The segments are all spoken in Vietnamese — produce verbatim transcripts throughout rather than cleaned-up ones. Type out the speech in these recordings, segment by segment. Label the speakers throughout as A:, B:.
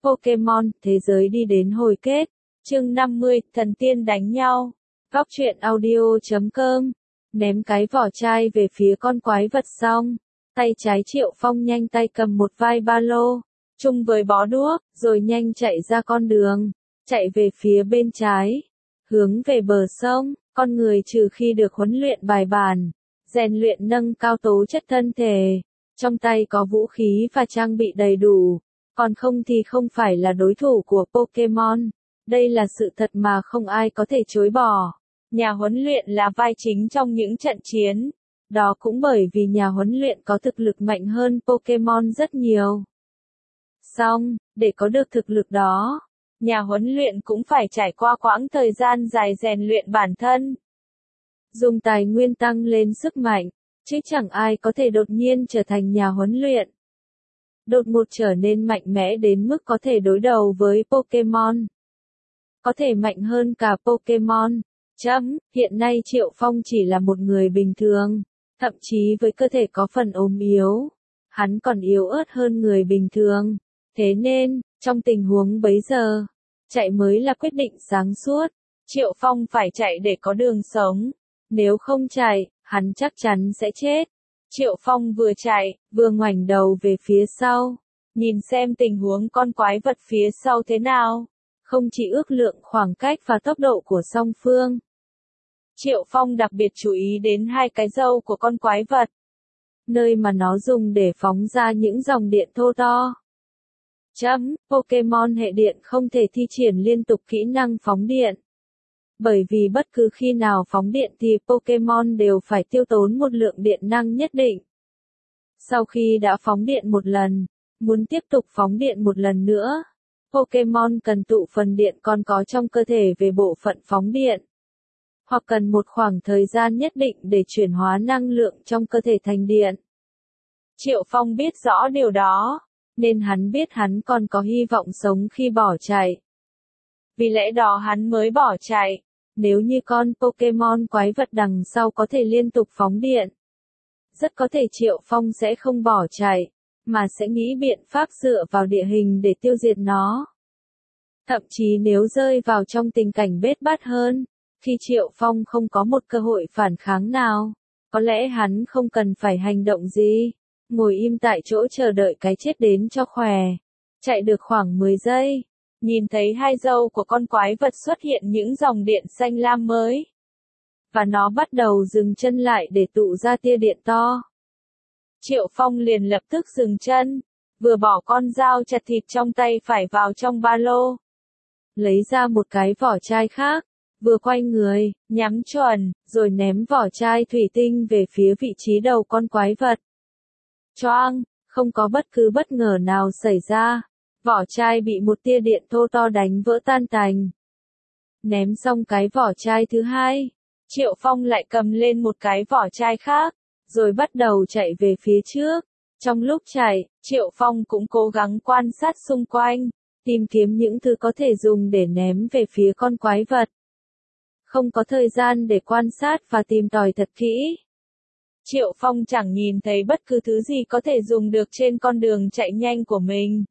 A: Pokemon, thế giới đi đến hồi kết. Chương năm mươi, thần tiên đánh nhau. Góc truyện audio chấm com. Ném cái vỏ chai về phía con quái vật xong, tay trái Triệu Phong nhanh tay cầm một vai ba lô, chung với bó đuốc, rồi nhanh chạy ra con đường, chạy về phía bên trái, hướng về bờ sông. Con người trừ khi được huấn luyện bài bản, rèn luyện nâng cao tố chất thân thể, trong tay có vũ khí và trang bị đầy đủ, còn không thì không phải là đối thủ của Pokemon. Đây là sự thật mà không ai có thể chối bỏ. Nhà huấn luyện là vai chính trong những trận chiến. Đó cũng bởi vì nhà huấn luyện có thực lực mạnh hơn Pokemon rất nhiều. Song, để có được thực lực đó, nhà huấn luyện cũng phải trải qua quãng thời gian dài rèn luyện bản thân. Dùng tài nguyên tăng lên sức mạnh, chứ chẳng ai có thể đột nhiên trở thành nhà huấn luyện. Đột ngột trở nên mạnh mẽ đến mức có thể đối đầu với Pokemon. Có thể mạnh hơn cả Pokemon. Chấm, hiện nay Triệu Phong chỉ là một người bình thường, thậm chí với cơ thể có phần ốm yếu. Hắn còn yếu ớt hơn người bình thường. Thế nên, trong tình huống bấy giờ, chạy mới là quyết định sáng suốt. Triệu Phong phải chạy để có đường sống. Nếu không chạy, hắn chắc chắn sẽ chết. Triệu Phong vừa chạy, vừa ngoảnh đầu về phía sau, nhìn xem tình huống con quái vật phía sau thế nào. Không chỉ ước lượng khoảng cách và tốc độ của song phương, Triệu Phong đặc biệt chú ý đến hai cái râu của con quái vật, nơi mà nó dùng để phóng ra những dòng điện thô to. Chấm, Pokemon hệ điện không thể thi triển liên tục kỹ năng phóng điện. Bởi vì bất cứ khi nào phóng điện thì Pokemon đều phải tiêu tốn một lượng điện năng nhất định. Sau khi đã phóng điện một lần, muốn tiếp tục phóng điện một lần nữa, Pokemon cần tụ phần điện còn có trong cơ thể về bộ phận phóng điện. Hoặc cần một khoảng thời gian nhất định để chuyển hóa năng lượng trong cơ thể thành điện. Triệu Phong biết rõ điều đó, nên hắn biết hắn còn có hy vọng sống khi bỏ chạy. Vì lẽ đó hắn mới bỏ chạy. Nếu như con Pokemon quái vật đằng sau có thể liên tục phóng điện, rất có thể Triệu Phong sẽ không bỏ chạy, mà sẽ nghĩ biện pháp dựa vào địa hình để tiêu diệt nó. Thậm chí nếu rơi vào trong tình cảnh bết bát hơn, khi Triệu Phong không có một cơ hội phản kháng nào, có lẽ hắn không cần phải hành động gì, ngồi im tại chỗ chờ đợi cái chết đến cho khỏe. Chạy được khoảng mười giây, nhìn thấy hai râu của con quái vật xuất hiện những dòng điện xanh lam mới. Và nó bắt đầu dừng chân lại để tụ ra tia điện to. Triệu Phong liền lập tức dừng chân, vừa bỏ con dao chặt thịt trong tay phải vào trong ba lô. Lấy ra một cái vỏ chai khác, vừa quay người, nhắm chuẩn, rồi ném vỏ chai thủy tinh về phía vị trí đầu con quái vật. Choang, không có bất cứ bất ngờ nào xảy ra. Vỏ chai bị một tia điện thô to đánh vỡ tan tành. Ném xong cái vỏ chai thứ hai, Triệu Phong lại cầm lên một cái vỏ chai khác, rồi bắt đầu chạy về phía trước. Trong lúc chạy, Triệu Phong cũng cố gắng quan sát xung quanh, tìm kiếm những thứ có thể dùng để ném về phía con quái vật. Không có thời gian để quan sát và tìm tòi thật kỹ. Triệu Phong chẳng nhìn thấy bất cứ thứ gì có thể dùng được trên con đường chạy nhanh của mình.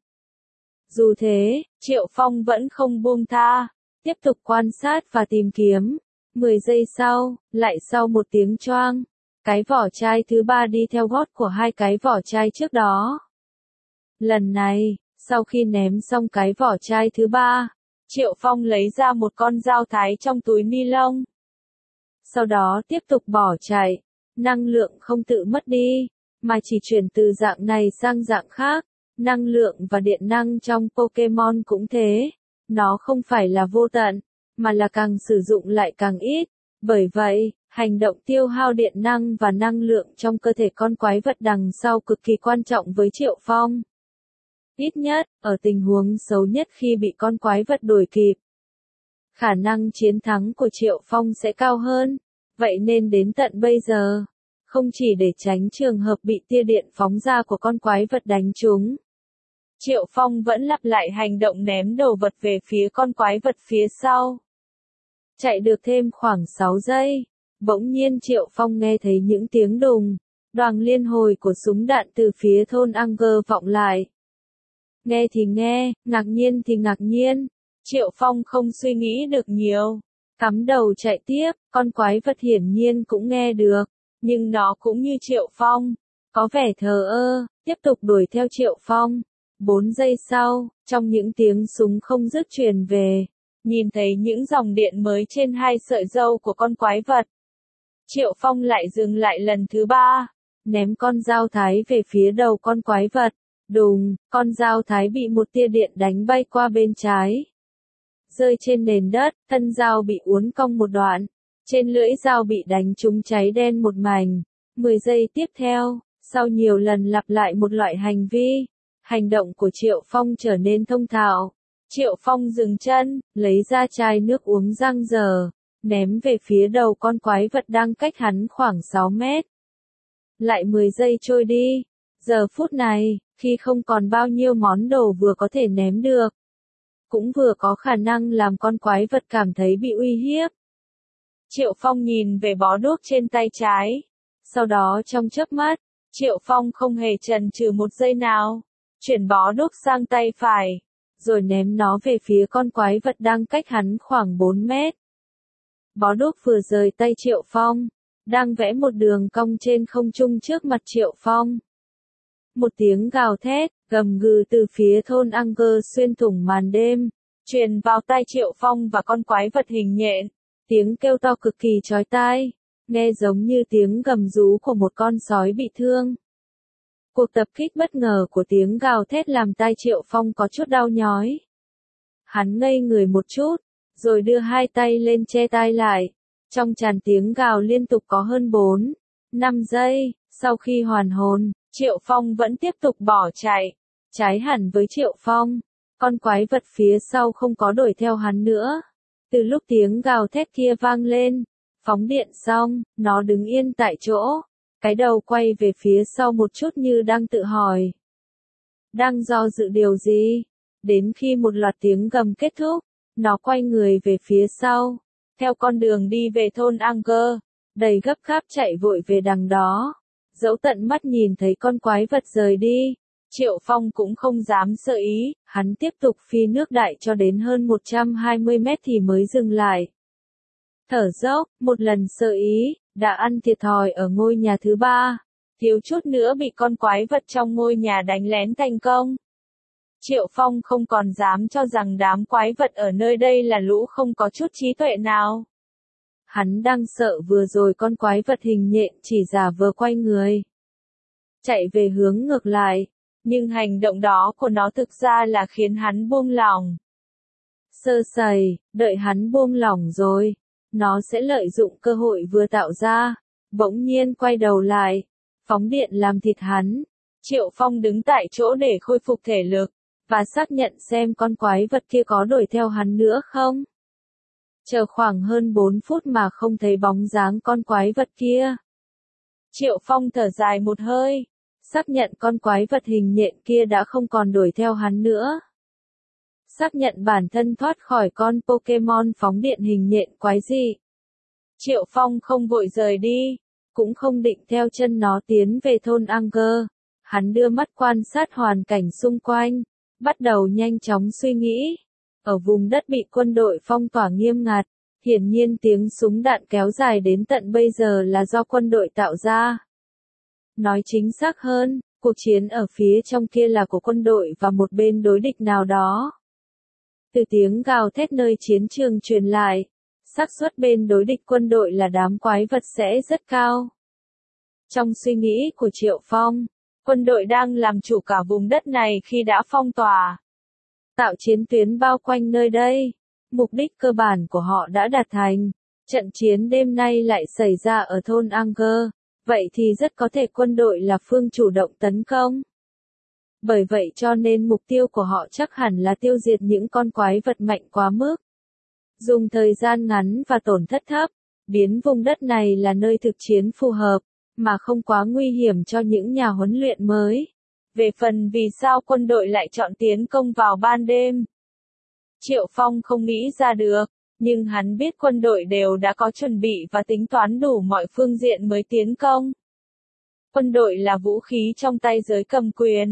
A: Dù thế, Triệu Phong vẫn không buông tha, tiếp tục quan sát và tìm kiếm. mười giây sau, lại sau một tiếng choang, cái vỏ chai thứ ba đi theo gót của hai cái vỏ chai trước đó. Lần này, sau khi ném xong cái vỏ chai thứ ba, Triệu Phong lấy ra một con dao thái trong túi ni lông. Sau đó tiếp tục bỏ chạy, năng lượng không tự mất đi, mà chỉ chuyển từ dạng này sang dạng khác. Năng lượng và điện năng trong Pokemon cũng thế, nó không phải là vô tận, mà là càng sử dụng lại càng ít. Bởi vậy, hành động tiêu hao điện năng và năng lượng trong cơ thể con quái vật đằng sau cực kỳ quan trọng với Triệu Phong. Ít nhất, ở tình huống xấu nhất khi bị con quái vật đuổi kịp, khả năng chiến thắng của Triệu Phong sẽ cao hơn. Vậy nên đến tận bây giờ, không chỉ để tránh trường hợp bị tia điện phóng ra của con quái vật đánh trúng, Triệu Phong vẫn lặp lại hành động ném đồ vật về phía con quái vật phía sau. Chạy được thêm khoảng sáu giây, bỗng nhiên Triệu Phong nghe thấy những tiếng đùng, đoàng liên hồi của súng đạn từ phía thôn Anger vọng lại. Nghe thì nghe, ngạc nhiên thì ngạc nhiên. Triệu Phong không suy nghĩ được nhiều. Cắm đầu chạy tiếp, con quái vật hiển nhiên cũng nghe được. Nhưng nó cũng như Triệu Phong. Có vẻ thờ ơ, tiếp tục đuổi theo Triệu Phong. Bốn giây sau, trong những tiếng súng không dứt truyền về, nhìn thấy những dòng điện mới trên hai sợi râu của con quái vật. Triệu Phong lại dừng lại lần thứ ba, ném con dao thái về phía đầu con quái vật. Đùng, con dao thái bị một tia điện đánh bay qua bên trái. Rơi trên nền đất, thân dao bị uốn cong một đoạn. Trên lưỡi dao bị đánh trúng cháy đen một mảnh. Mười giây tiếp theo, sau nhiều lần lặp lại một loại hành vi, hành động của Triệu Phong trở nên thông thạo. Triệu Phong dừng chân, lấy ra chai nước uống rang dở, ném về phía đầu con quái vật đang cách hắn khoảng sáu mét. Lại mười giây trôi đi. Giờ phút này, khi không còn bao nhiêu món đồ vừa có thể ném được, cũng vừa có khả năng làm con quái vật cảm thấy bị uy hiếp. Triệu Phong nhìn về bó đuốc trên tay trái. Sau đó trong chớp mắt, Triệu Phong không hề chần chừ một giây nào, chuyển bó đuốc sang tay phải, rồi ném nó về phía con quái vật đang cách hắn khoảng bốn mét. Bó đuốc vừa rời tay Triệu Phong, đang vẽ một đường cong trên không trung trước mặt Triệu Phong. Một tiếng gào thét, gầm gừ từ phía thôn Anger xuyên thủng màn đêm, truyền vào tai Triệu Phong và con quái vật hình nhện. Tiếng kêu to cực kỳ chói tai, nghe giống như tiếng gầm rú của một con sói bị thương. Cuộc tập kích bất ngờ của tiếng gào thét làm tai Triệu Phong có chút đau nhói. Hắn ngây người một chút, rồi đưa hai tay lên che tai lại. Trong tràn tiếng gào liên tục có hơn bốn, năm giây, sau khi hoàn hồn, Triệu Phong vẫn tiếp tục bỏ chạy. Trái hẳn với Triệu Phong, con quái vật phía sau không có đuổi theo hắn nữa. Từ lúc tiếng gào thét kia vang lên, phóng điện xong, nó đứng yên tại chỗ, cái đầu quay về phía sau một chút như đang tự hỏi. Đang do dự điều gì? Đến khi một loạt tiếng gầm kết thúc, nó quay người về phía sau, theo con đường đi về thôn Anger, đầy gấp gáp chạy vội về đằng đó. Dẫu tận mắt nhìn thấy con quái vật rời đi, Triệu Phong cũng không dám sơ ý, hắn tiếp tục phi nước đại cho đến hơn một trăm hai mươi mét thì mới dừng lại. Thở dốc, một lần sơ ý, đã ăn thiệt thòi ở ngôi nhà thứ ba, thiếu chút nữa bị con quái vật trong ngôi nhà đánh lén thành công. Triệu Phong không còn dám cho rằng đám quái vật ở nơi đây là lũ không có chút trí tuệ nào. Hắn đang sợ vừa rồi con quái vật hình nhện chỉ giả vờ quay người, chạy về hướng ngược lại, nhưng hành động đó của nó thực ra là khiến hắn buông lỏng. Sơ sẩy, đợi hắn buông lỏng rồi, nó sẽ lợi dụng cơ hội vừa tạo ra, bỗng nhiên quay đầu lại, phóng điện làm thịt hắn. Triệu Phong đứng tại chỗ để khôi phục thể lực, và xác nhận xem con quái vật kia có đuổi theo hắn nữa không. Chờ khoảng hơn bốn phút mà không thấy bóng dáng con quái vật kia. Triệu Phong thở dài một hơi, xác nhận con quái vật hình nhện kia đã không còn đuổi theo hắn nữa. Xác nhận bản thân thoát khỏi con Pokemon phóng điện hình nhện quái dị. Triệu Phong không vội rời đi, cũng không định theo chân nó tiến về thôn Anger. Hắn đưa mắt quan sát hoàn cảnh xung quanh, bắt đầu nhanh chóng suy nghĩ. Ở vùng đất bị quân đội phong tỏa nghiêm ngặt, hiển nhiên tiếng súng đạn kéo dài đến tận bây giờ là do quân đội tạo ra. Nói chính xác hơn, cuộc chiến ở phía trong kia là của quân đội và một bên đối địch nào đó. Từ tiếng gào thét nơi chiến trường truyền lại, xác suất bên đối địch quân đội là đám quái vật sẽ rất cao. Trong suy nghĩ của Triệu Phong, quân đội đang làm chủ cả vùng đất này khi đã phong tỏa, tạo chiến tuyến bao quanh nơi đây. Mục đích cơ bản của họ đã đạt thành. Trận chiến đêm nay lại xảy ra ở thôn Anger, vậy thì rất có thể quân đội là phương chủ động tấn công. Bởi vậy cho nên mục tiêu của họ chắc hẳn là tiêu diệt những con quái vật mạnh quá mức. Dùng thời gian ngắn và tổn thất thấp, biến vùng đất này là nơi thực chiến phù hợp, mà không quá nguy hiểm cho những nhà huấn luyện mới. Về phần vì sao quân đội lại chọn tiến công vào ban đêm, Triệu Phong không nghĩ ra được, nhưng hắn biết quân đội đều đã có chuẩn bị và tính toán đủ mọi phương diện mới tiến công. Quân đội là vũ khí trong tay giới cầm quyền,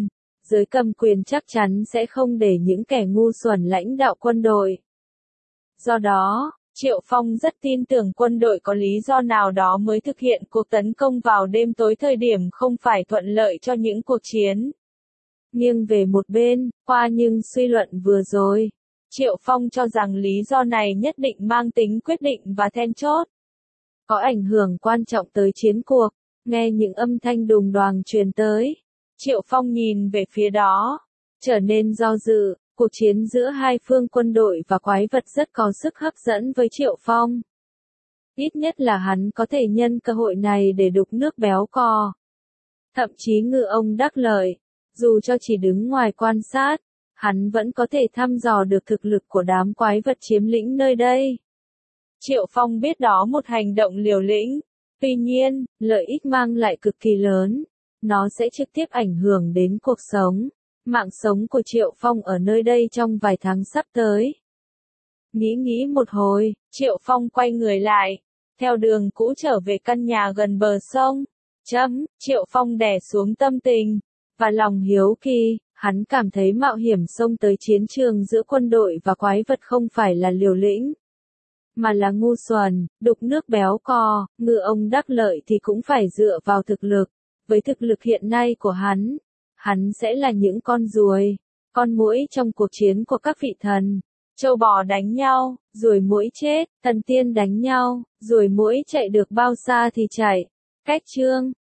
A: giới cầm quyền chắc chắn sẽ không để những kẻ ngu xuẩn lãnh đạo quân đội. Do đó, Triệu Phong rất tin tưởng quân đội có lý do nào đó mới thực hiện cuộc tấn công vào đêm tối thời điểm không phải thuận lợi cho những cuộc chiến. Nghiêng về một bên, qua những suy luận vừa rồi, Triệu Phong cho rằng lý do này nhất định mang tính quyết định và then chốt. Có ảnh hưởng quan trọng tới chiến cuộc, nghe những âm thanh đùng đoàng truyền tới. Triệu Phong nhìn về phía đó, trở nên do dự. Cuộc chiến giữa hai phương quân đội và quái vật rất có sức hấp dẫn với Triệu Phong. Ít nhất là hắn có thể nhân cơ hội này để đục nước béo cò. Thậm chí ngư ông đắc lợi, dù cho chỉ đứng ngoài quan sát, hắn vẫn có thể thăm dò được thực lực của đám quái vật chiếm lĩnh nơi đây. Triệu Phong biết đó một hành động liều lĩnh, tuy nhiên, lợi ích mang lại cực kỳ lớn. Nó sẽ trực tiếp ảnh hưởng đến cuộc sống, mạng sống của Triệu Phong ở nơi đây trong vài tháng sắp tới. Nghĩ nghĩ một hồi, Triệu Phong quay người lại, theo đường cũ trở về căn nhà gần bờ sông. Chấm, Triệu Phong đè xuống tâm tình, và lòng hiếu kỳ, hắn cảm thấy mạo hiểm xông tới chiến trường giữa quân đội và quái vật không phải là liều lĩnh, mà là ngu xuẩn, đục nước béo cò, ngư ông đắc lợi thì cũng phải dựa vào thực lực. Với thực lực hiện nay của hắn, hắn sẽ là những con ruồi, con muỗi trong cuộc chiến của các vị thần. Châu bò đánh nhau, ruồi muỗi chết, thần tiên đánh nhau, ruồi muỗi chạy được bao xa thì chạy. Cách chương